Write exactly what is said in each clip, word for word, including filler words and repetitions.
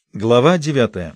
Глава девятая.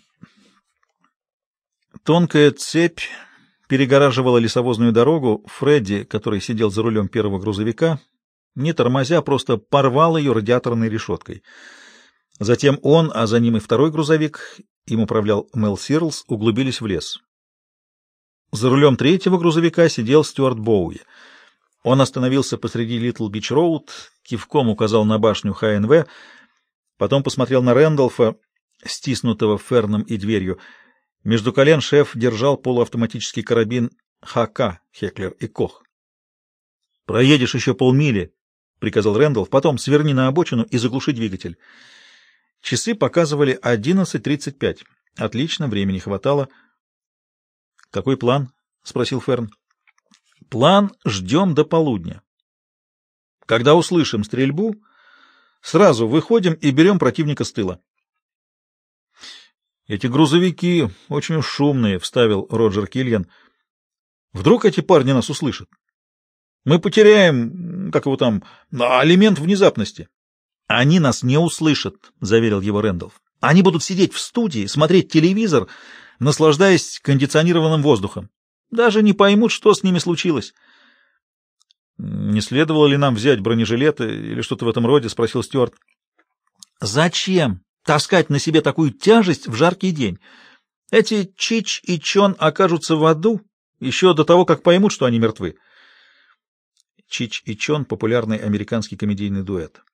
Тонкая цепь перегораживала лесовозную дорогу. Фредди, который сидел за рулем первого грузовика, не тормозя, просто порвал ее радиаторной решеткой. Затем он, а за ним и второй грузовик, им управлял Мел Сирлс, углубились в лес. За рулем третьего грузовика сидел Стюарт Боуи. Он остановился посреди Литл-Бич-Роуд, кивком указал на башню Ха Эн В, потом посмотрел на Рэндолфа, стиснутого Ферном и дверью. Между колен шеф держал полуавтоматический карабин Ха К, Хеклер и Кох. «Проедешь еще полмили», — приказал Рэндолф, — «потом сверни на обочину и заглуши двигатель». Часы показывали одиннадцать тридцать пять. Отлично, времени хватало. «Какой план?» — спросил Ферн. «План ждем до полудня. Когда услышим стрельбу, сразу выходим и берем противника с тыла». «Эти грузовики очень уж шумные», — вставил Роджер Киллиан. «Вдруг эти парни нас услышат? Мы потеряем, как его там, элемент внезапности». «Они нас не услышат», — заверил его Рэндалф. «Они будут сидеть в студии, смотреть телевизор, наслаждаясь кондиционированным воздухом. Даже не поймут, что с ними случилось». «Не следовало ли нам взять бронежилеты или что-то в этом роде?» — спросил Стюарт. «Зачем таскать на себе такую тяжесть в жаркий день? Эти Чич и Чон окажутся в аду еще до того, как поймут, что они мертвы». Чич и Чон — популярный американский комедийный дуэт.